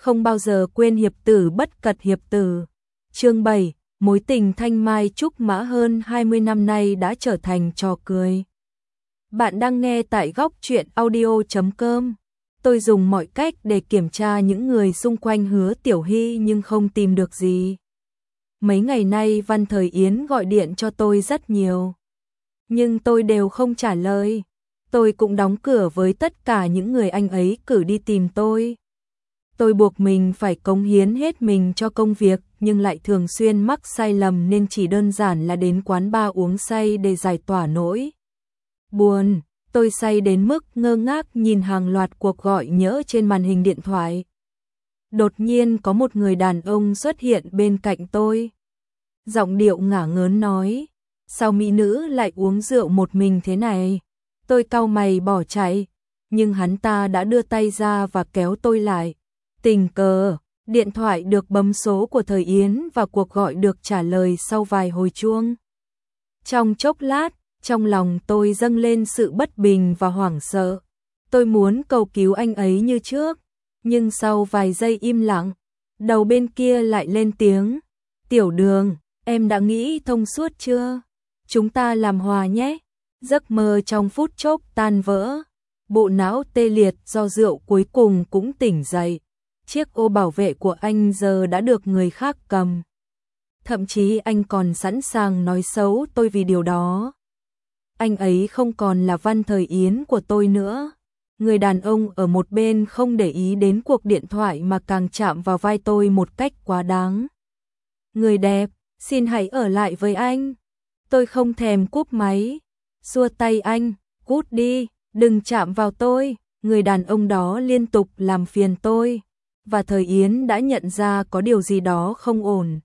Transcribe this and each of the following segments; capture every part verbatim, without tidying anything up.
không bao giờ quên hiệp tử bất cật hiệp tử. Chương bảy, mối tình thanh mai trúc mã hơn hai mươi năm nay đã trở thành trò cười. Bạn đang nghe tại góc truyện audio chấm com. Tôi dùng mọi cách để kiểm tra những người xung quanh Hứa Tiểu Hy nhưng không tìm được gì. Mấy ngày nay Văn Thời Yến gọi điện cho tôi rất nhiều, nhưng tôi đều không trả lời. Tôi cũng đóng cửa với tất cả những người anh ấy cử đi tìm tôi. Tôi buộc mình phải cống hiến hết mình cho công việc nhưng lại thường xuyên mắc sai lầm nên chỉ đơn giản là đến quán bar uống say để giải tỏa nỗi buồn. Tôi say đến mức ngơ ngác nhìn hàng loạt cuộc gọi nhỡ trên màn hình điện thoại. Đột nhiên có một người đàn ông xuất hiện bên cạnh tôi. Giọng điệu ngả ngớn nói, sao mỹ nữ lại uống rượu một mình thế này? Tôi cau mày bỏ chạy, nhưng hắn ta đã đưa tay ra và kéo tôi lại. Tình cờ, điện thoại được bấm số của Thời Yến và cuộc gọi được trả lời sau vài hồi chuông. Trong chốc lát, trong lòng tôi dâng lên sự bất bình và hoảng sợ. Tôi muốn cầu cứu anh ấy như trước, nhưng sau vài giây im lặng, đầu bên kia lại lên tiếng. Tiểu Đường, em đã nghĩ thông suốt chưa? Chúng ta làm hòa nhé. Giấc mơ trong phút chốc tan vỡ. Bộ não tê liệt do rượu cuối cùng cũng tỉnh dậy. Chiếc ô bảo vệ của anh giờ đã được người khác cầm. Thậm chí anh còn sẵn sàng nói xấu tôi vì điều đó. Anh ấy không còn là Văn Thời Yến của tôi nữa. Người đàn ông ở một bên không để ý đến cuộc điện thoại mà càng chạm vào vai tôi một cách quá đáng. Người đẹp, xin hãy ở lại với anh. Tôi không thèm cúp máy, xua tay anh, cút đi, đừng chạm vào tôi. Người đàn ông đó liên tục làm phiền tôi, và Thời Yến đã nhận ra có điều gì đó không ổn.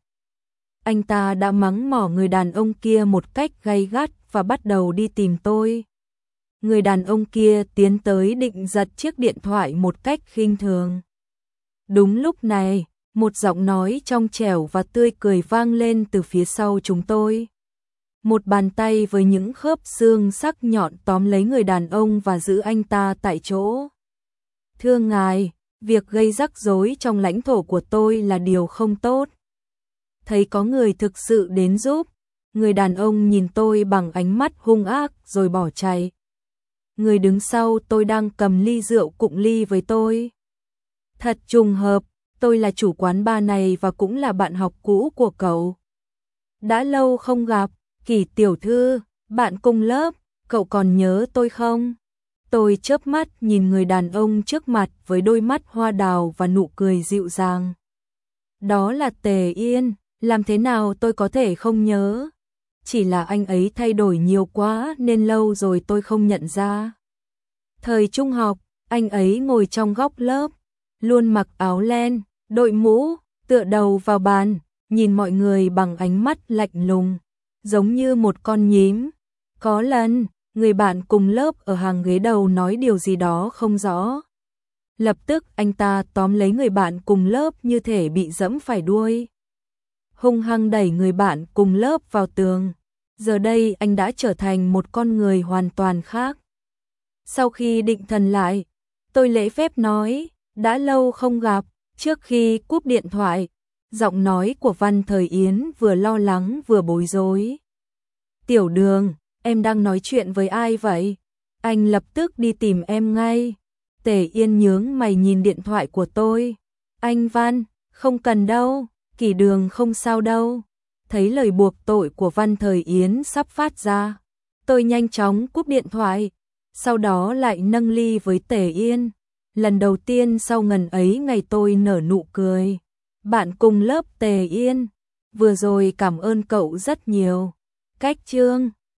Anh ta đã mắng mỏ người đàn ông kia một cách gay gắt và bắt đầu đi tìm tôi. Người đàn ông kia tiến tới định giật chiếc điện thoại một cách khinh thường. Đúng lúc này, một giọng nói trong trẻo và tươi cười vang lên từ phía sau chúng tôi. Một bàn tay với những khớp xương sắc nhọn tóm lấy người đàn ông và giữ anh ta tại chỗ. Thưa ngài, việc gây rắc rối trong lãnh thổ của tôi là điều không tốt. Thấy có người thực sự đến giúp, người đàn ông nhìn tôi bằng ánh mắt hung ác rồi bỏ chạy. Người đứng sau tôi đang cầm ly rượu cụng ly với tôi. Thật trùng hợp, tôi là chủ quán bar này và cũng là bạn học cũ của cậu. Đã lâu không gặp, Kỳ tiểu thư, bạn cùng lớp, cậu còn nhớ tôi không? Tôi chớp mắt nhìn người đàn ông trước mặt với đôi mắt hoa đào và nụ cười dịu dàng. Đó là Tề Yên, làm thế nào tôi có thể không nhớ? Chỉ là anh ấy thay đổi nhiều quá nên lâu rồi tôi không nhận ra. Thời trung học, anh ấy ngồi trong góc lớp, luôn mặc áo len, đội mũ, tựa đầu vào bàn, nhìn mọi người bằng ánh mắt lạnh lùng, giống như một con nhím. Có lần, người bạn cùng lớp ở hàng ghế đầu nói điều gì đó không rõ. Lập tức anh ta tóm lấy người bạn cùng lớp như thể bị giẫm phải đuôi. Hung hăng đẩy người bạn cùng lớp vào tường. Giờ đây anh đã trở thành một con người hoàn toàn khác. Sau khi định thần lại, tôi lễ phép nói, đã lâu không gặp. Trước khi cúp điện thoại, giọng nói của Văn Thời Yến vừa lo lắng vừa bối rối. Tiểu Đường, em đang nói chuyện với ai vậy? Anh lập tức đi tìm em ngay. Tề Yên nhướng mày nhìn điện thoại của tôi. Anh Văn, không cần đâu, Kỳ Đường không sao đâu. Thấy lời buộc tội của Văn Thời Yến sắp phát ra, tôi nhanh chóng cúp điện thoại, sau đó lại nâng ly với Tề Yên. Lần đầu tiên sau ngần ấy ngày tôi nở nụ cười. Bạn cùng lớp Tề Yên, vừa rồi cảm ơn cậu rất nhiều. Cách chương